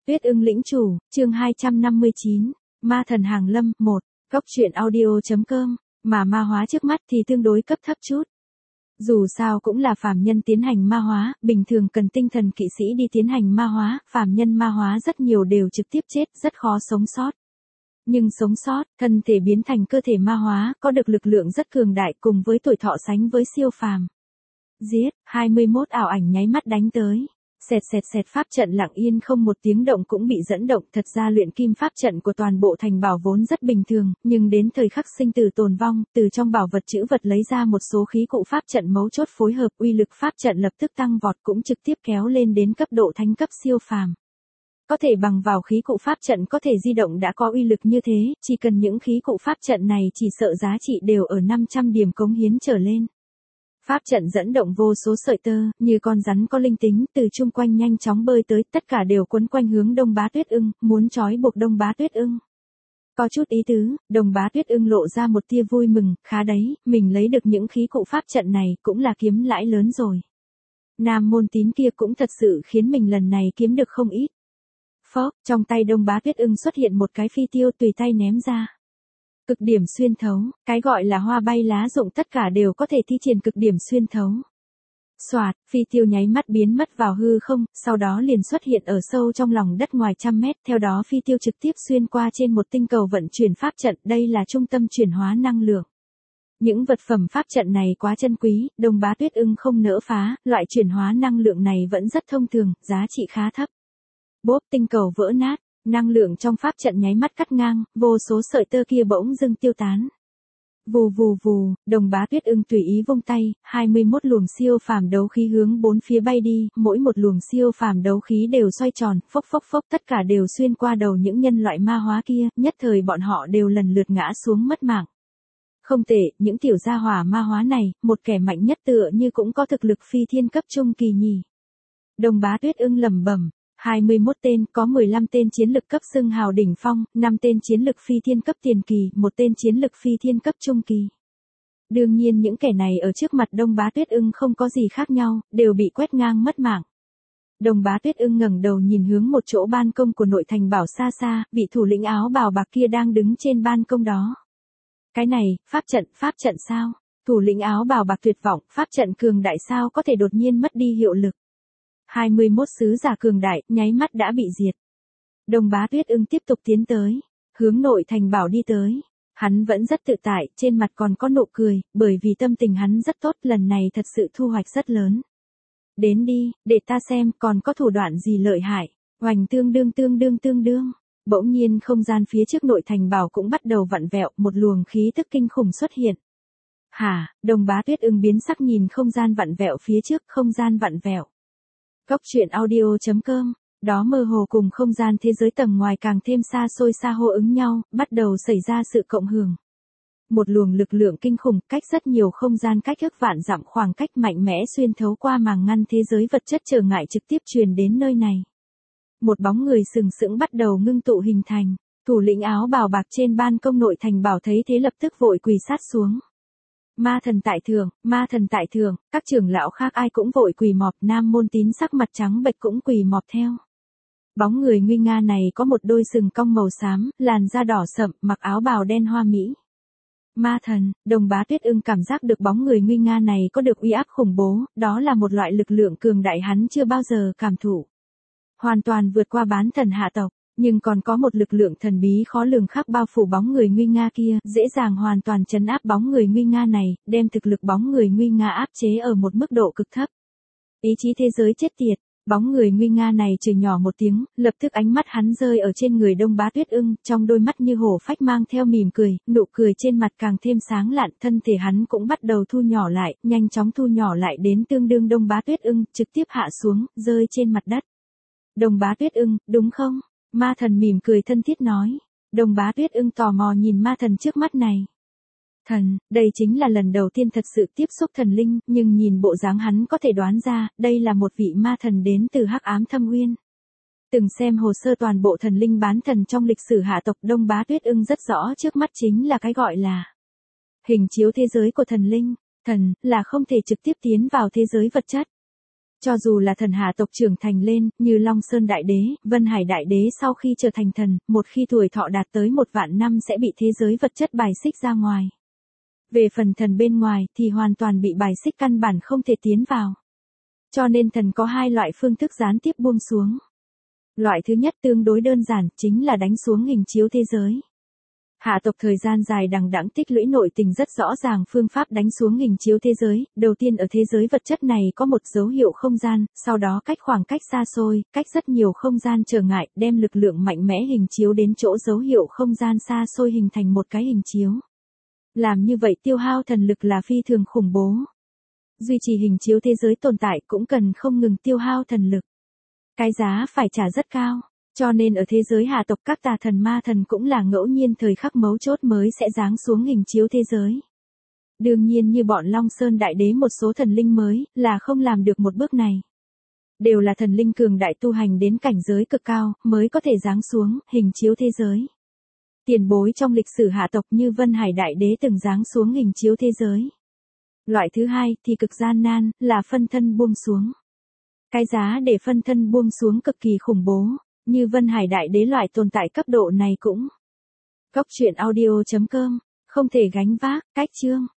Tuyết ưng lĩnh chủ, chương 259, Ma thần hàng lâm, 1, Cốc truyện audio.com, mà ma hóa trước mắt thì tương đối cấp thấp chút. Dù sao cũng là phàm nhân tiến hành ma hóa, bình thường cần tinh thần kỵ sĩ đi tiến hành ma hóa, phàm nhân ma hóa rất nhiều đều trực tiếp chết, rất khó sống sót. Nhưng sống sót, thân thể biến thành cơ thể ma hóa, có được lực lượng rất cường đại cùng với tuổi thọ sánh với siêu phàm. Giết, 21 ảo ảnh nháy mắt đánh tới. Xẹt pháp trận lặng yên không một tiếng động cũng bị dẫn động, thật ra luyện kim pháp trận của toàn bộ thành bảo vốn rất bình thường, nhưng đến thời khắc sinh tử tồn vong, từ trong bảo vật trữ vật lấy ra một số khí cụ pháp trận mấu chốt phối hợp, uy lực pháp trận lập tức tăng vọt cũng trực tiếp kéo lên đến cấp độ thánh cấp siêu phàm. Có thể bằng vào khí cụ pháp trận có thể di động đã có uy lực như thế, chỉ cần những khí cụ pháp trận này chỉ sợ giá trị đều ở 500 điểm cống hiến trở lên. Pháp trận dẫn động vô số sợi tơ, như con rắn có linh tính, từ chung quanh nhanh chóng bơi tới, tất cả đều quấn quanh hướng Đông Bá Tuyết Ưng, muốn trói buộc Đông Bá Tuyết Ưng. Có chút ý tứ, Đông Bá Tuyết Ưng lộ ra một tia vui mừng, khá đấy, mình lấy được những khí cụ pháp trận này, cũng là kiếm lãi lớn rồi. Nam môn tín kia cũng thật sự khiến mình lần này kiếm được không ít. Phốc, trong tay Đông Bá Tuyết Ưng xuất hiện một cái phi tiêu tùy tay ném ra. Cực điểm xuyên thấu, cái gọi là hoa bay lá rụng tất cả đều có thể thi triển cực điểm xuyên thấu. Xoạt, phi tiêu nháy mắt biến mất vào hư không, sau đó liền xuất hiện ở sâu trong lòng đất ngoài trăm mét, theo đó phi tiêu trực tiếp xuyên qua trên một tinh cầu vận chuyển pháp trận, đây là trung tâm chuyển hóa năng lượng. Những vật phẩm pháp trận này quá chân quý, Đông Bá Tuyết Ưng không nỡ phá, loại chuyển hóa năng lượng này vẫn rất thông thường, giá trị khá thấp. Bốp, tinh cầu vỡ nát. Năng lượng trong pháp trận nháy mắt cắt ngang, vô số sợi tơ kia bỗng dưng tiêu tán. Vù vù vù, Đông Bá Tuyết Ưng tùy ý vung tay, 21 luồng siêu phàm đấu khí hướng bốn phía bay đi, mỗi một luồng siêu phàm đấu khí đều xoay tròn, phốc phốc phốc, tất cả đều xuyên qua đầu những nhân loại ma hóa kia, nhất thời bọn họ đều lần lượt ngã xuống mất mạng. Không tệ, những tiểu gia hỏa ma hóa này, một kẻ mạnh nhất tựa như cũng có thực lực phi thiên cấp trung kỳ nhỉ. Đông Bá Tuyết Ưng lẩm bẩm. 21 tên, có 15 tên chiến lực cấp xưng hào đỉnh phong, 5 tên chiến lực phi thiên cấp tiền kỳ, 1 tên chiến lực phi thiên cấp trung kỳ. Đương nhiên những kẻ này ở trước mặt Đông Bá Tuyết Ưng không có gì khác nhau, đều bị quét ngang mất mạng. Đông Bá Tuyết Ưng ngẩng đầu nhìn hướng một chỗ ban công của nội thành bảo xa xa, vị thủ lĩnh áo bào bạc kia đang đứng trên ban công đó. Cái này, pháp trận sao? Thủ lĩnh áo bào bạc tuyệt vọng, pháp trận cường đại sao có thể đột nhiên mất đi hiệu lực. 21 sứ giả cường đại, nháy mắt đã bị diệt. Đông Bá Tuyết Ưng tiếp tục tiến tới, hướng nội thành bảo đi tới. Hắn vẫn rất tự tại, trên mặt còn có nụ cười, bởi vì tâm tình hắn rất tốt, lần này thật sự thu hoạch rất lớn. Đến đi, để ta xem còn có thủ đoạn gì lợi hại. Oành tương đương. Bỗng nhiên không gian phía trước nội thành bảo cũng bắt đầu vặn vẹo, một luồng khí tức kinh khủng xuất hiện. Hả, Đông Bá Tuyết Ưng biến sắc nhìn không gian vặn vẹo phía trước, không gian vặn vẹo. Cốc truyện audio.com, đó mơ hồ cùng không gian thế giới tầng ngoài càng thêm xa xôi xa hô ứng nhau, bắt đầu xảy ra sự cộng hưởng. Một luồng lực lượng kinh khủng cách rất nhiều không gian cách ức vạn dặm khoảng cách mạnh mẽ xuyên thấu qua màng ngăn thế giới vật chất trở ngại trực tiếp truyền đến nơi này. Một bóng người sừng sững bắt đầu ngưng tụ hình thành, thủ lĩnh áo bào bạc trên ban công nội thành bảo thấy thế lập tức vội quỳ sát xuống. Ma thần tại thượng, các trưởng lão khác ai cũng vội quỳ mọp, Nam môn tín sắc mặt trắng bệch cũng quỳ mọp theo. Bóng người nguy nga này có một đôi sừng cong màu xám, làn da đỏ sậm, mặc áo bào đen hoa mỹ. Ma thần, Đông Bá Tuyết Ưng cảm giác được bóng người nguy nga này có được uy áp khủng bố, đó là một loại lực lượng cường đại hắn chưa bao giờ cảm thụ. Hoàn toàn vượt qua bán thần hạ tộc. Nhưng còn có một lực lượng thần bí khó lường khác bao phủ bóng người nguy nga kia, dễ dàng hoàn toàn trấn áp bóng người nguy nga này, đem thực lực bóng người nguy nga áp chế ở một mức độ cực thấp. Ý chí thế giới chết tiệt, bóng người nguy nga này chửi nhỏ một tiếng, lập tức ánh mắt hắn rơi ở trên người Đông Bá Tuyết Ưng, trong đôi mắt như hổ phách mang theo mỉm cười, nụ cười trên mặt càng thêm sáng lạn, thân thể hắn cũng bắt đầu thu nhỏ lại, nhanh chóng thu nhỏ lại đến tương đương Đông Bá Tuyết Ưng, trực tiếp hạ xuống, rơi trên mặt đất. Đông Bá Tuyết Ưng, đúng không? Ma thần mỉm cười thân thiết nói. Đông Bá Tuyết Ưng tò mò nhìn ma thần trước mắt này. Thần, đây chính là lần đầu tiên thật sự tiếp xúc thần linh, nhưng nhìn bộ dáng hắn có thể đoán ra, đây là một vị ma thần đến từ Hắc Ám Thâm Uyên. Từng xem hồ sơ toàn bộ thần linh bán thần trong lịch sử hạ tộc, Đông Bá Tuyết Ưng rất rõ trước mắt chính là cái gọi là hình chiếu thế giới của thần linh. Thần, là không thể trực tiếp tiến vào thế giới vật chất. Cho dù là thần hạ tộc trưởng thành lên, như Long Sơn Đại Đế, Vân Hải Đại Đế sau khi trở thành thần, một khi tuổi thọ đạt tới 1.000.000 năm sẽ bị thế giới vật chất bài xích ra ngoài. Về phần thần bên ngoài thì hoàn toàn bị bài xích căn bản không thể tiến vào. Cho nên thần có hai loại phương thức gián tiếp buông xuống. Loại thứ nhất tương đối đơn giản, chính là đánh xuống hình chiếu thế giới. Hạ tộc thời gian dài đằng đẵng tích lũy nội tình rất rõ ràng phương pháp đánh xuống hình chiếu thế giới, đầu tiên ở thế giới vật chất này có một dấu hiệu không gian, sau đó cách khoảng cách xa xôi, cách rất nhiều không gian trở ngại, đem lực lượng mạnh mẽ hình chiếu đến chỗ dấu hiệu không gian xa xôi hình thành một cái hình chiếu. Làm như vậy tiêu hao thần lực là phi thường khủng bố. Duy trì hình chiếu thế giới tồn tại cũng cần không ngừng tiêu hao thần lực. Cái giá phải trả rất cao. Cho nên ở thế giới hạ tộc các tà thần ma thần cũng là ngẫu nhiên thời khắc mấu chốt mới sẽ giáng xuống hình chiếu thế giới. Đương nhiên như bọn Long Sơn Đại Đế một số thần linh mới là không làm được một bước này. Đều là thần linh cường đại tu hành đến cảnh giới cực cao mới có thể giáng xuống hình chiếu thế giới. Tiền bối trong lịch sử hạ tộc như Vân Hải Đại Đế từng giáng xuống hình chiếu thế giới. Loại thứ hai thì cực gian nan là phân thân buông xuống. Cái giá để phân thân buông xuống cực kỳ khủng bố. Như Vân Hải Đại Đế loại tồn tại cấp độ này cũng. Cốc truyện audio.com, không thể gánh vác, cách chương.